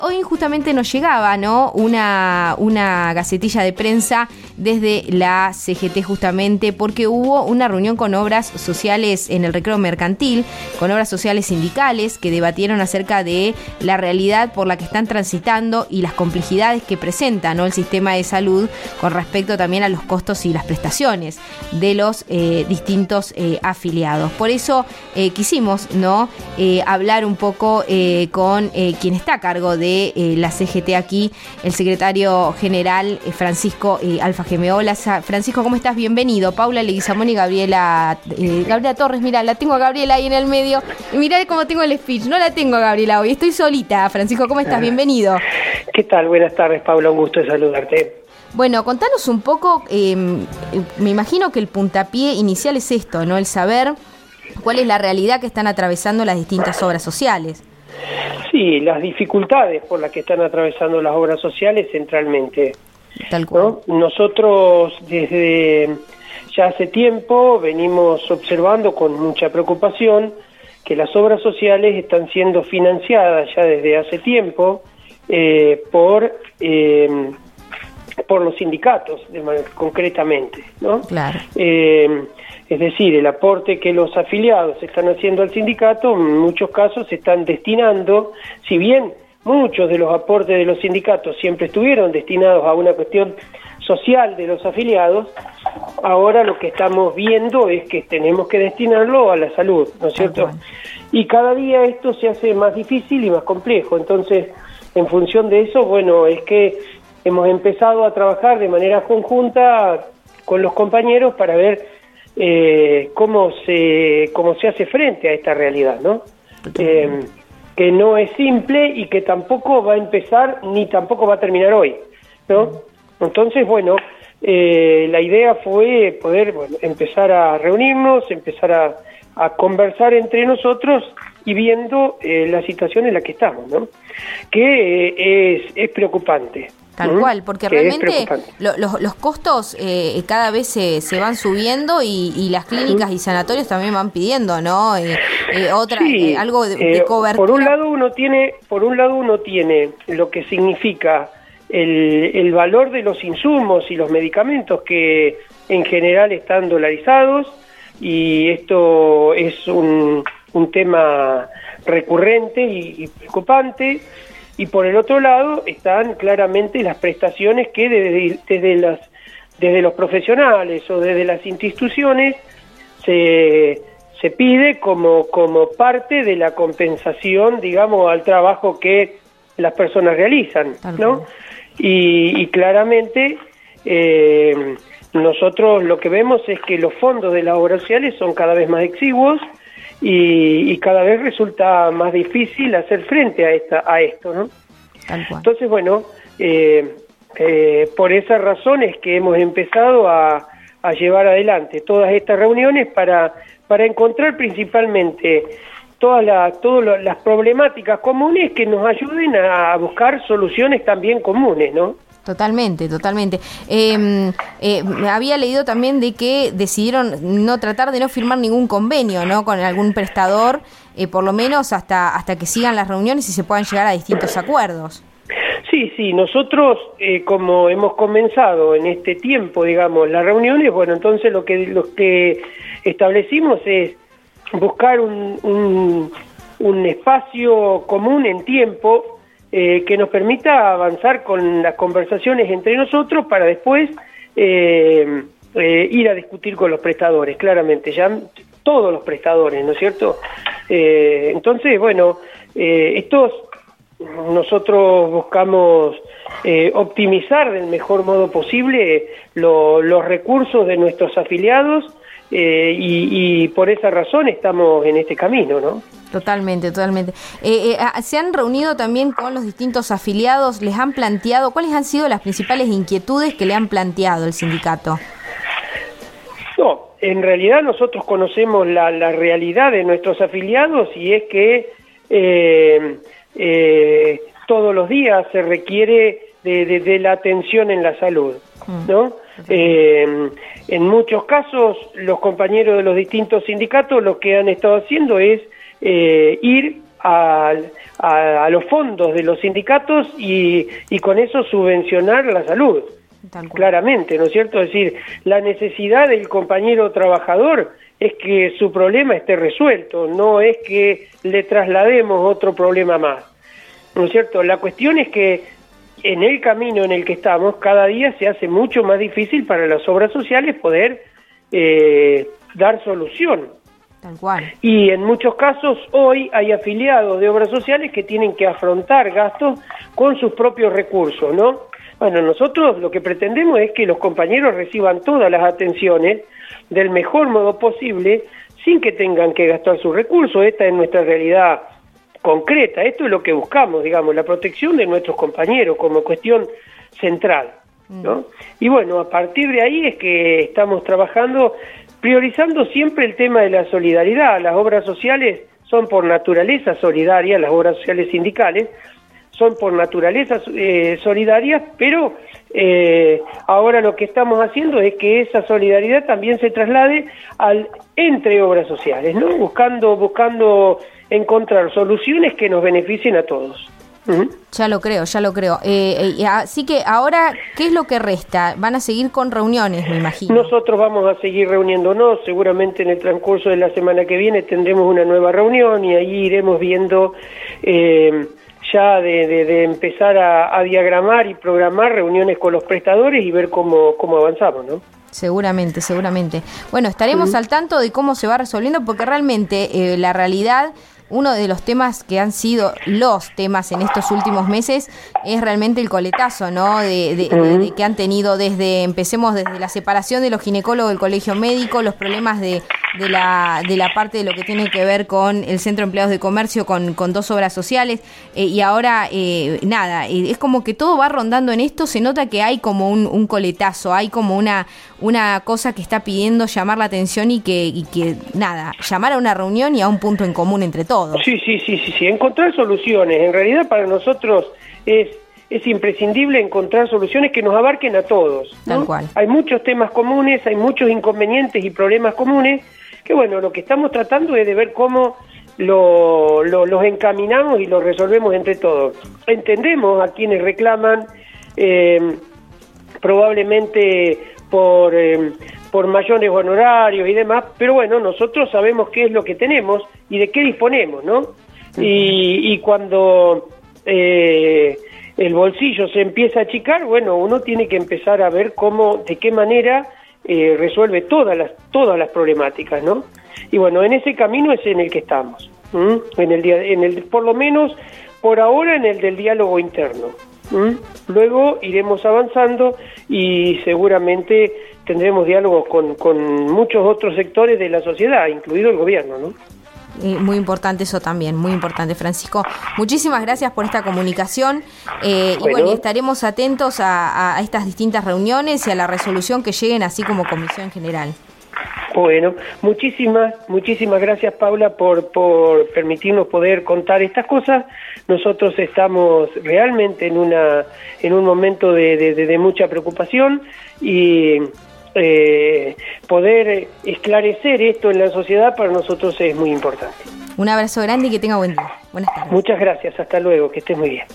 Hoy justamente nos llegaba, ¿no?, una gacetilla de prensa desde la CGT justamente porque hubo una reunión con obras sociales en el Recreo Mercantil, con obras sociales sindicales que debatieron acerca de la realidad por la que están transitando y las complejidades que presenta, ¿no?, el sistema de salud con respecto también a los costos y las prestaciones de los distintos afiliados. Por eso quisimos, ¿no?, hablar un poco con quien está a cargo de la CGT aquí, el secretario general Francisco Alfa Gemeola. Francisco, ¿cómo estás? Bienvenido. Paula Leguizamón y Gabriela Torres. Mira, la tengo a Gabriela ahí en el medio. Y mirá cómo tengo el speech. No la tengo a Gabriela hoy. Estoy solita. Francisco, ¿cómo estás? Bienvenido. ¿Qué tal? Buenas tardes, Paula. Un gusto de saludarte. Bueno, contanos un poco. Me imagino que el puntapié inicial es esto, ¿no? El saber cuál es la realidad que están atravesando las distintas obras sociales. Sí, las dificultades por las que están atravesando las obras sociales centralmente. Tal cual. ¿No? Nosotros desde ya hace tiempo venimos observando con mucha preocupación que las obras sociales están siendo financiadas ya desde hace tiempo por los sindicatos, concretamente, ¿no? Claro. Es decir, el aporte que los afiliados están haciendo al sindicato, en muchos casos se están destinando, si bien muchos de los aportes de los sindicatos siempre estuvieron destinados a una cuestión social de los afiliados, ahora lo que estamos viendo es que tenemos que destinarlo a la salud, ¿no es cierto? Y cada día esto se hace más difícil y más complejo. Entonces, en función de eso, bueno, es que hemos empezado a trabajar de manera conjunta con los compañeros para ver cómo se hace frente a esta realidad, ¿no? Que no es simple y que tampoco va a empezar ni tampoco va a terminar hoy, ¿no? Entonces, bueno, la idea fue poder empezar a reunirnos, empezar a conversar entre nosotros y viendo la situación en la que estamos, ¿no? Que es preocupante. Tal cual, porque realmente los costos cada vez se van subiendo y las clínicas y sanatorios también van pidiendo, ¿no? Algo de cobertura. Por un lado uno tiene lo que significa el valor de los insumos y los medicamentos que en general están dolarizados, y esto es un tema recurrente y preocupante. Y por el otro lado están claramente las prestaciones que desde los profesionales o desde las instituciones se pide como parte de la compensación, digamos, al trabajo que las personas realizan, ¿no? Y claramente nosotros lo que vemos es que los fondos de las obras sociales son cada vez más exiguos y cada vez resulta más difícil hacer frente a esto, ¿no? Entonces, bueno, por esas razones que hemos empezado a llevar adelante todas estas reuniones para encontrar principalmente todas las problemáticas comunes que nos ayuden a buscar soluciones también comunes, ¿no? Totalmente. Había leído también de que decidieron tratar de no firmar ningún convenio, ¿no?, con algún prestador, por lo menos hasta que sigan las reuniones y se puedan llegar a distintos acuerdos. Sí, nosotros como hemos comenzado en este tiempo, digamos, las reuniones, bueno, entonces lo que establecimos es buscar un espacio común en tiempo que nos permita avanzar con las conversaciones entre nosotros para después ir a discutir con los prestadores, claramente, ya todos los prestadores, ¿no es cierto? Entonces, bueno, nosotros buscamos optimizar del mejor modo posible los recursos de nuestros afiliados y por esa razón estamos en este camino, ¿no? Totalmente. ¿Se han reunido también con los distintos afiliados? ¿Les han planteado cuáles han sido las principales inquietudes que le han planteado el sindicato? No, en realidad nosotros conocemos la realidad de nuestros afiliados y es que todos los días se requiere de la atención en la salud, ¿no? En muchos casos los compañeros de los distintos sindicatos lo que han estado haciendo es ir a los fondos de los sindicatos y con eso subvencionar la salud. Claramente, ¿no es cierto? Es decir, la necesidad del compañero trabajador es que su problema esté resuelto, no es que le traslademos otro problema más, ¿no es cierto? La cuestión es que en el camino en el que estamos, cada día se hace mucho más difícil para las obras sociales poder dar solución. Tal cual. Y en muchos casos hoy hay afiliados de obras sociales que tienen que afrontar gastos con sus propios recursos, ¿no? Bueno, nosotros lo que pretendemos es que los compañeros reciban todas las atenciones del mejor modo posible sin que tengan que gastar sus recursos. Esta es nuestra realidad concreta, esto es lo que buscamos, digamos, la protección de nuestros compañeros como cuestión central, ¿no? Y bueno, a partir de ahí es que estamos trabajando, priorizando siempre el tema de la solidaridad. Las obras sociales son por naturaleza solidarias, las obras sociales sindicales son por naturaleza solidarias, pero ahora lo que estamos haciendo es que esa solidaridad también se traslade entre obras sociales, ¿no? Buscando encontrar soluciones que nos beneficien a todos. Ya lo creo. Así que ahora, ¿qué es lo que resta? ¿Van a seguir con reuniones, me imagino? Nosotros vamos a seguir reuniéndonos, seguramente en el transcurso de la semana que viene tendremos una nueva reunión y ahí iremos viendo ya de empezar a diagramar y programar reuniones con los prestadores y ver cómo avanzamos, ¿no? Seguramente. Bueno, estaremos al tanto de cómo se va resolviendo, porque realmente la realidad, uno de los temas que han sido los temas en estos últimos meses es realmente el coletazo, ¿no? De que han tenido empecemos desde la separación de los ginecólogos del colegio médico, los problemas de la parte de lo que tiene que ver con el Centro de Empleados de Comercio, con 2 obras sociales, y ahora es como que todo va rondando en esto. Se nota que hay como un coletazo, hay como una cosa que está pidiendo llamar la atención y que llamar a una reunión y a un punto en común entre todos. Sí, encontrar soluciones. En realidad para nosotros es imprescindible encontrar soluciones que nos abarquen a todos, ¿no? Tal cual. Hay muchos temas comunes, hay muchos inconvenientes y problemas comunes, que bueno, lo que estamos tratando es de ver cómo los encaminamos y los resolvemos entre todos. Entendemos a quienes reclaman probablemente por mayores honorarios y demás, pero bueno, nosotros sabemos qué es lo que tenemos y de qué disponemos, ¿no? Y cuando el bolsillo se empieza a achicar, bueno, uno tiene que empezar a ver de qué manera resuelve todas las problemáticas, ¿no? Y bueno, en ese camino es en el que estamos, por lo menos por ahora en el del diálogo interno. Luego iremos avanzando y seguramente tendremos diálogos con muchos otros sectores de la sociedad, incluido el gobierno, ¿no? Muy importante eso también, muy importante, Francisco. Muchísimas gracias por esta comunicación y bueno, estaremos atentos a estas distintas reuniones y a la resolución que lleguen, así como comisión general. Bueno, muchísimas gracias, Paula, por permitirnos poder contar estas cosas. Nosotros estamos realmente en un momento de mucha preocupación y poder esclarecer esto en la sociedad para nosotros es muy importante. Un abrazo grande y que tenga buen día. Buenas tardes. Muchas gracias, hasta luego, que estés muy bien.